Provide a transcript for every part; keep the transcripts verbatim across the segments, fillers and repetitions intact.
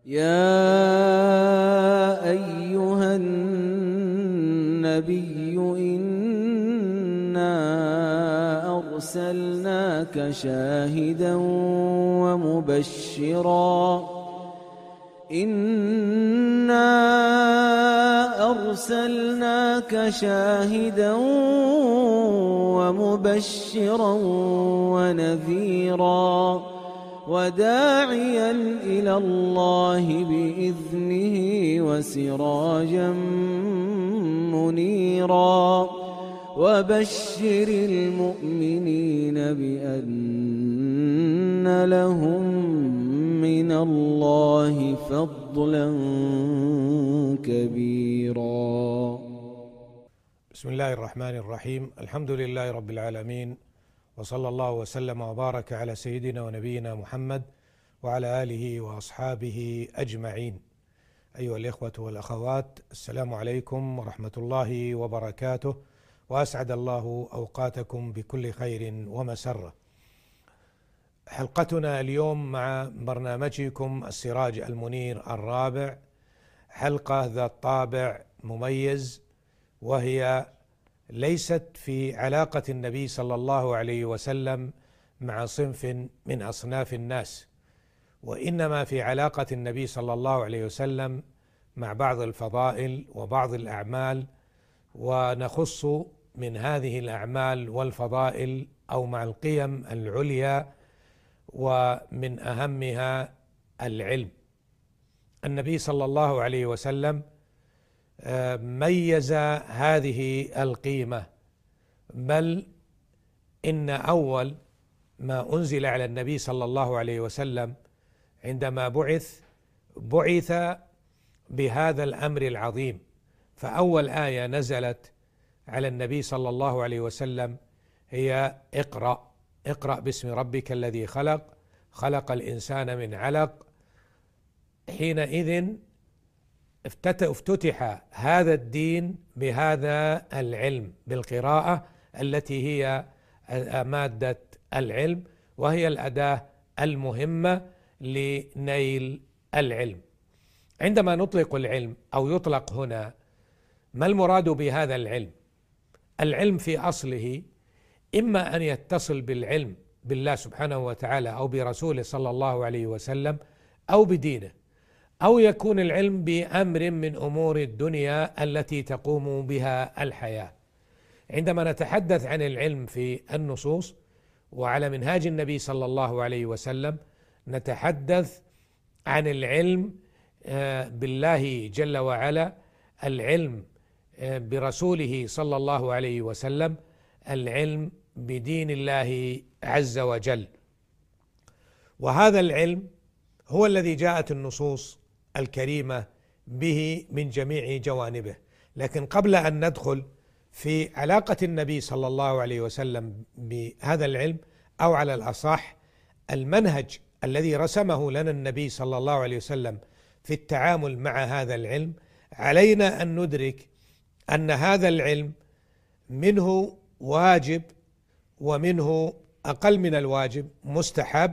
يا أيها النبي إنا أرسلناك شاهدا ومبشرا إنا أرسلناك شاهدا ومبشرا ونذيرا وداعيا إلى الله بإذنه وسراجا منيرا وبشر المؤمنين بأن لهم من الله فضلا كبيرا. بسم الله الرحمن الرحيم. الحمد لله رب العالمين، وصلى الله وسلم وبارك على سيدنا ونبينا محمد وعلى آله وأصحابه أجمعين. أيها الإخوة والأخوات، السلام عليكم ورحمة الله وبركاته، وأسعد الله أوقاتكم بكل خير ومسرة. حلقتنا اليوم مع برنامجكم السراج المنير الرابع، حلقة ذات طابع مميز، وهي ليست في علاقة النبي صلى الله عليه وسلم مع صنف من أصناف الناس، وإنما في علاقة النبي صلى الله عليه وسلم مع بعض الفضائل وبعض الأعمال، ونخص من هذه الأعمال والفضائل أو مع القيم العليا، ومن أهمها العلم. النبي صلى الله عليه وسلم ميز هذه القيمة، بل إن أول ما أنزل على النبي صلى الله عليه وسلم عندما بعث بعث بهذا الأمر العظيم. فأول آية نزلت على النبي صلى الله عليه وسلم هي اقرأ اقرأ باسم ربك الذي خلق خلق الإنسان من علق. حينئذ افتتح هذا الدين بهذا العلم، بالقراءة التي هي مادة العلم، وهي الأداة المهمة لنيل العلم. عندما نطلق العلم أو يطلق هنا، ما المراد بهذا العلم؟ العلم في أصله إما أن يتصل بالعلم بالله سبحانه وتعالى أو برسوله صلى الله عليه وسلم أو بدينه، أو يكون العلم بأمر من أمور الدنيا التي تقوم بها الحياة. عندما نتحدث عن العلم في النصوص وعلى منهاج النبي صلى الله عليه وسلم، نتحدث عن العلم بالله جل وعلا، العلم برسوله صلى الله عليه وسلم، العلم بدين الله عز وجل. وهذا العلم هو الذي جاءت النصوص الكريمة به من جميع جوانبه. لكن قبل أن ندخل في علاقة النبي صلى الله عليه وسلم بهذا العلم، أو على الأصح المنهج الذي رسمه لنا النبي صلى الله عليه وسلم في التعامل مع هذا العلم، علينا أن ندرك أن هذا العلم منه واجب، ومنه أقل من الواجب مستحب،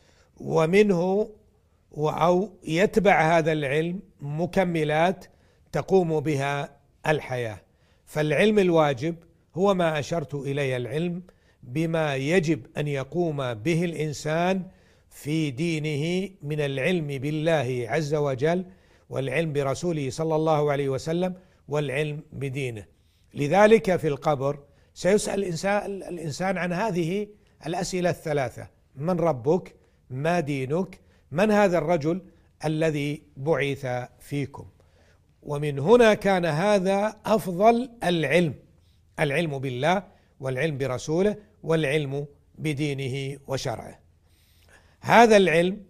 ومنه أو يتبع هذا العلم مكملات تقوم بها الحياة. فالعلم الواجب هو ما أشرت إليه، العلم بما يجب أن يقوم به الإنسان في دينه من العلم بالله عز وجل، والعلم برسوله صلى الله عليه وسلم، والعلم بدينه. لذلك في القبر سيسأل الإنسان, الإنسان عن هذه الأسئلة الثلاثة: من ربك؟ ما دينك؟ من هذا الرجل الذي بعث فيكم؟ ومن هنا كان هذا أفضل العلم، العلم بالله والعلم برسوله والعلم بدينه وشرعه. هذا العلم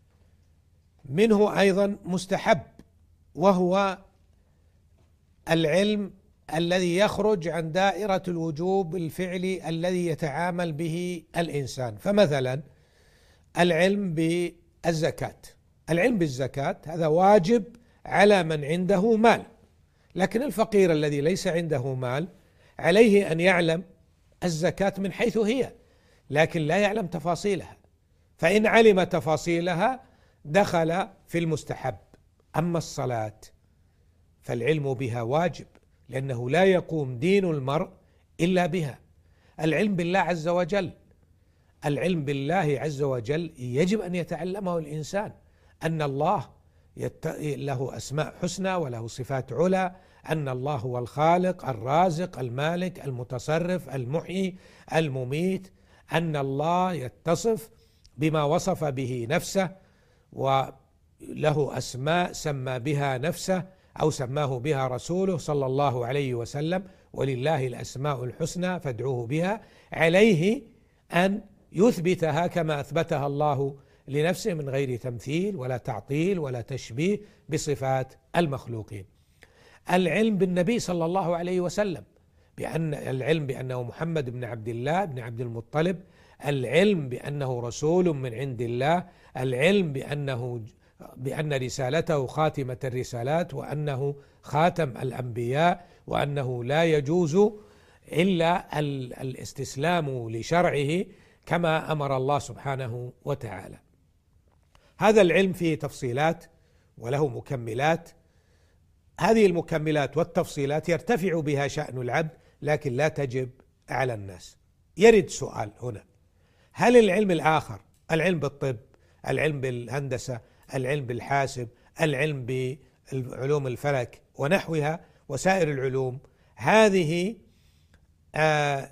منه أيضا مستحب، وهو العلم الذي يخرج عن دائرة الوجوب الفعلي الذي يتعامل به الإنسان. فمثلا العلم بالزكاة، العلم بالزكاة هذا واجب على من عنده مال، لكن الفقير الذي ليس عنده مال عليه أن يعلم الزكاة من حيث هي، لكن لا يعلم تفاصيلها. فإن علم تفاصيلها دخل في المستحب. أما الصلاة فالعلم بها واجب، لأنه لا يقوم دين المرء إلا بها. العلم بالله عز وجل، العلم بالله عز وجل يجب أن يتعلمه الإنسان، أن الله يت... له أسماء حسنى وله صفات علا، أن الله هو الخالق الرازق المالك المتصرف المحيي المميت، أن الله يتصف بما وصف به نفسه وله أسماء سمى بها نفسه أو سماه بها رسوله صلى الله عليه وسلم، ولله الأسماء الحسنى فادعوه بها. عليه أن يثبتها كما أثبتها الله لنفسه من غير تمثيل ولا تعطيل ولا تشبيه بصفات المخلوقين. العلم بالنبي صلى الله عليه وسلم، بأن العلم بأنه محمد بن عبد الله بن عبد المطلب، العلم بأنه رسول من عند الله، العلم بأنه بأن رسالته خاتمة الرسالات وأنه خاتم الأنبياء، وأنه لا يجوز إلا الاستسلام لشرعه كما أمر الله سبحانه وتعالى. هذا العلم فيه تفصيلات وله مكملات، هذه المكملات والتفصيلات يرتفع بها شأن العبد لكن لا تجب على الناس. يرد سؤال هنا: هل العلم الآخر، العلم بالطب، العلم بالهندسة، العلم بالحاسب، العلم بعلوم الفلك ونحوها وسائر العلوم، هذه آه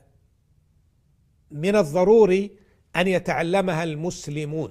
من الضروري أن يتعلمها المسلمون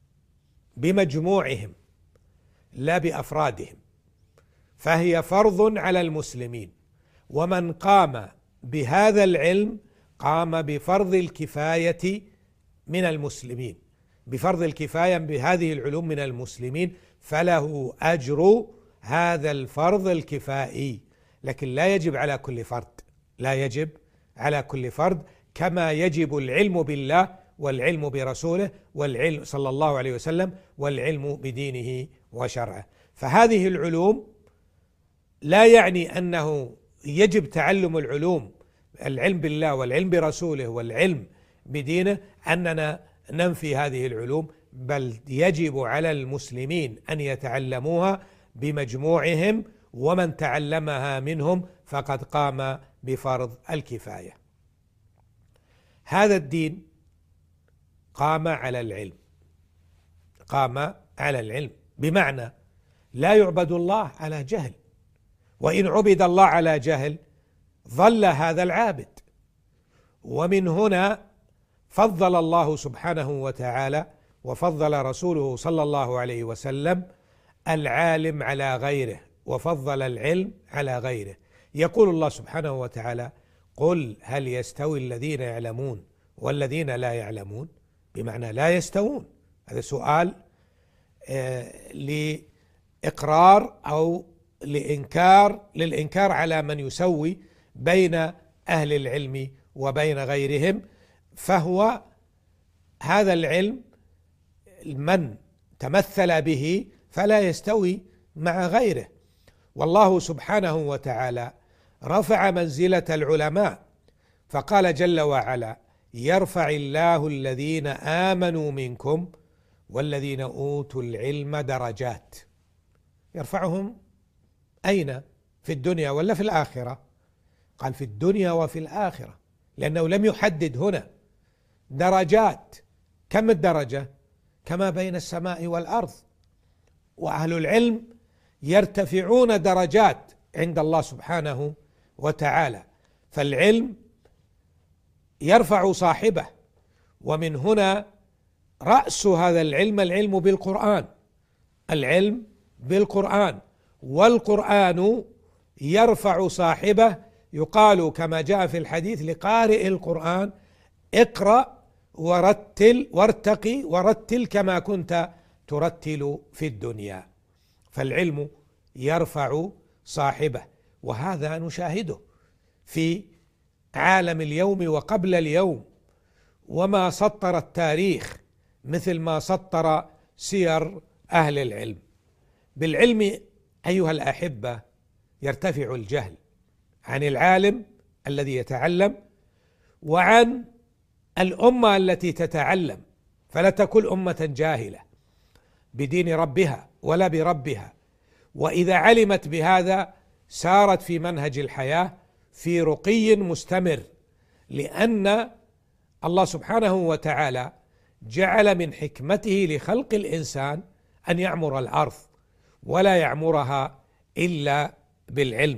بمجموعهم لا بأفرادهم، فهي فرض على المسلمين، ومن قام بهذا العلم قام بفرض الكفاية من المسلمين، بفرض الكفاية بهذه العلوم من المسلمين، فله أجر هذا الفرض الكفائي، لكن لا يجب على كل فرد، لا يجب على كل فرد، كما يجب العلم بالله والعلم برسوله والعلم صلى الله عليه وسلم والعلم بدينه وشرعه. فهذه العلوم لا يعني أنه يجب تعلم العلوم، العلم بالله والعلم برسوله والعلم بدينه، أننا ننفي هذه العلوم، بل يجب على المسلمين أن يتعلموها بمجموعهم، ومن تعلمها منهم فقد قام بفرض الكفاية. هذا الدين قام على العلم، قام على العلم بمعنى لا يعبد الله على جهل، وإن عبد الله على جهل ظل هذا العابد. ومن هنا فضل الله سبحانه وتعالى وفضل رسوله صلى الله عليه وسلم العالم على غيره، وفضل العلم على غيره. يقول الله سبحانه وتعالى: قل هل يستوي الذين يعلمون والذين لا يعلمون، بمعنى لا يستوون. هذا سؤال آه لإقرار أو لإنكار، للإنكار على من يسوي بين أهل العلم وبين غيرهم. فهو هذا العلم من تمثل به فلا يستوي مع غيره. والله سبحانه وتعالى رفع منزلة العلماء فقال جل وعلا: يرفع الله الذين آمنوا منكم والذين أوتوا العلم درجات. يرفعهم أين؟ في الدنيا ولا في الآخرة؟ قال في الدنيا وفي الآخرة، لأنه لم يحدد هنا درجات. كم الدرجة؟ كما بين السماء والأرض. وأهل العلم يرتفعون درجات عند الله سبحانه وتعالى، فالعلم يرفع صاحبه. ومن هنا رأس هذا العلم العلم بالقرآن، العلم بالقرآن، والقرآن يرفع صاحبه. يقال كما جاء في الحديث لقارئ القرآن: اقرأ ورتل وارتقي ورتل كما كنت ترتل في الدنيا. فالعلم يرفع صاحبه، وهذا نشاهده في عالم اليوم وقبل اليوم، وما سطر التاريخ مثل ما سطر سير أهل العلم. بالعلم أيها الأحبة يرتفع الجهل عن العالم الذي يتعلم وعن الأمة التي تتعلم، فلا تكن أمة جاهلة. بدين ربها ولا بربها، وإذا علمت بهذا سارت في منهج الحياة في رقي مستمر، لأن الله سبحانه وتعالى جعل من حكمته لخلق الإنسان أن يعمر الأرض ولا يعمرها إلا بالعلم.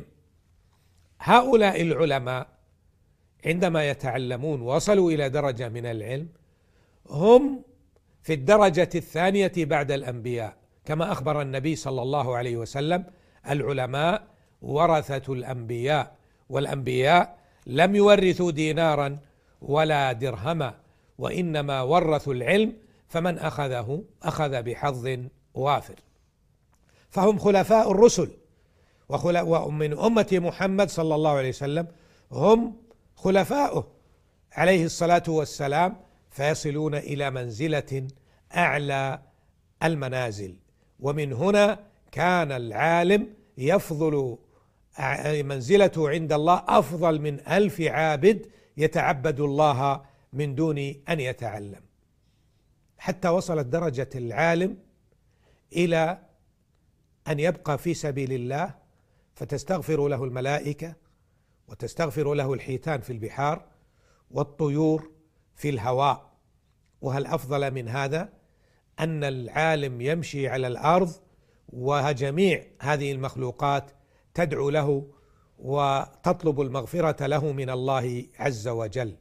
هؤلاء العلماء عندما يتعلمون وصلوا إلى درجة من العلم هم في الدرجة الثانية بعد الأنبياء، كما أخبر النبي صلى الله عليه وسلم: العلماء ورثة الأنبياء، والأنبياء لم يورثوا دينارا ولا درهما، وإنما ورثوا العلم، فمن أخذه أخذ بحظ وافر. فهم خلفاء الرسل، ومن أمة محمد صلى الله عليه وسلم هم خلفاؤه عليه الصلاة والسلام، فيصلون إلى منزلة أعلى المنازل. ومن هنا كان العالم يفضل منزلته عند الله أفضل من ألف عابد يتعبد الله من دون أن يتعلم، حتى وصلت درجة العالم إلى أن يبقى في سبيل الله فتستغفر له الملائكة وتستغفر له الحيتان في البحار والطيور في الهواء. وهل أفضل من هذا أن العالم يمشي على الأرض وجميع هذه المخلوقات تدعو له وتطلب المغفرة له من الله عز وجل؟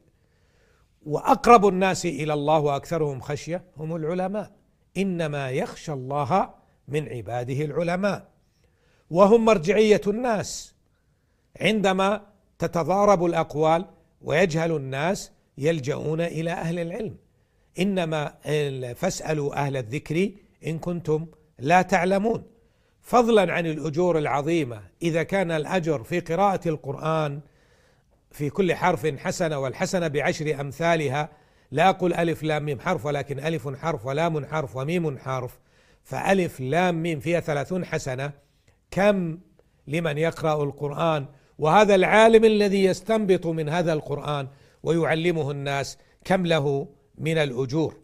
وأقرب الناس إلى الله وأكثرهم خشية هم العلماء، إنما يخشى الله من عباده العلماء، وهم مرجعية الناس. عندما تتضارب الأقوال ويجهل الناس يلجؤون إلى أهل العلم، إنما فاسألوا أهل الذكر إن كنتم لا تعلمون. فضلا عن الأجور العظيمة، إذا كان الأجر في قراءة القرآن في كل حرف حسنة، والحسنة بعشر أمثالها، لا أقول ألف لام ميم حرف، ولكن ألف حرف ولام حرف وميم حرف، فألف لام ميم فيها ثلاثون حسنة، كم لمن يقرأ القرآن؟ وهذا العالم الذي يستنبط من هذا القرآن ويعلمه الناس كم له من الأجور؟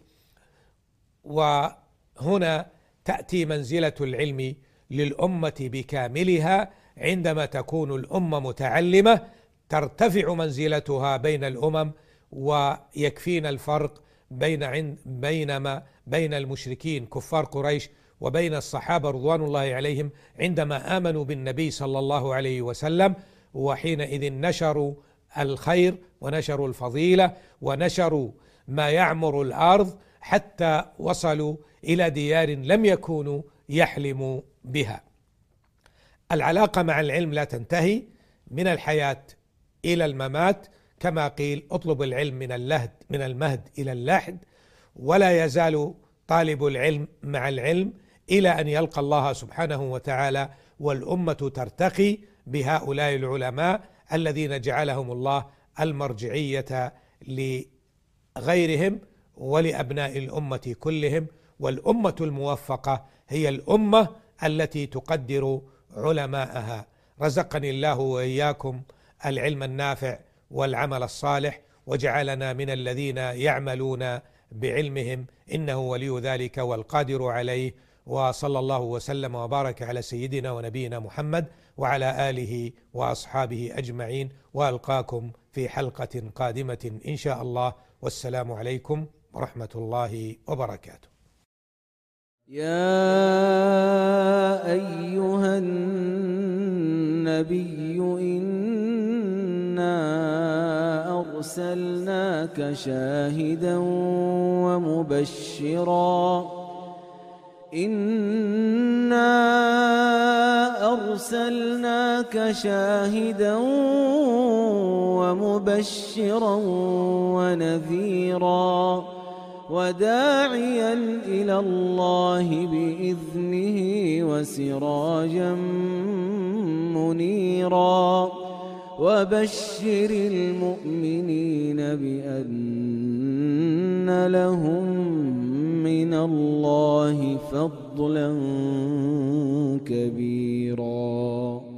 وهنا تأتي منزلة العلم للأمة بكاملها. عندما تكون الأمة متعلمة ترتفع منزلتها بين الأمم، ويكفينا الفرق بين بينما بين المشركين كفار قريش وبين الصحابة رضوان الله عليهم عندما آمنوا بالنبي صلى الله عليه وسلم، وحينئذ نشروا الخير ونشروا الفضيلة ونشروا ما يعمر الأرض، حتى وصلوا إلى ديار لم يكونوا يحلموا بها. العلاقة مع العلم لا تنتهي من الحياة إلى الممات، كما قيل: اطلب العلم من اللهد من المهد إلى اللحد. ولا يزال طالب العلم مع العلم إلى أن يلقى الله سبحانه وتعالى، والأمة ترتقي بهؤلاء العلماء الذين جعلهم الله المرجعية لغيرهم ولأبناء الأمة كلهم. والأمة الموفقة هي الأمة التي تقدر علماءها. رزقني الله وإياكم العلم النافع والعمل الصالح، وجعلنا من الذين يعملون بعلمهم، إنه ولي ذلك والقادر عليه. وصلى الله وسلم وبارك على سيدنا ونبينا محمد وعلى آله وأصحابه أجمعين، وألقاكم في حلقة قادمة إن شاء الله، والسلام عليكم ورحمة الله وبركاته. يا أيها النبي إنا أرسلناك شاهدا ومبشرا إنا أرسلناك شاهدا ومبشرا ونذيرا وداعيا إلى الله بإذنه وسراجا منيرا وبشر المؤمنين بأن لهم من الله فضلا كبيرا.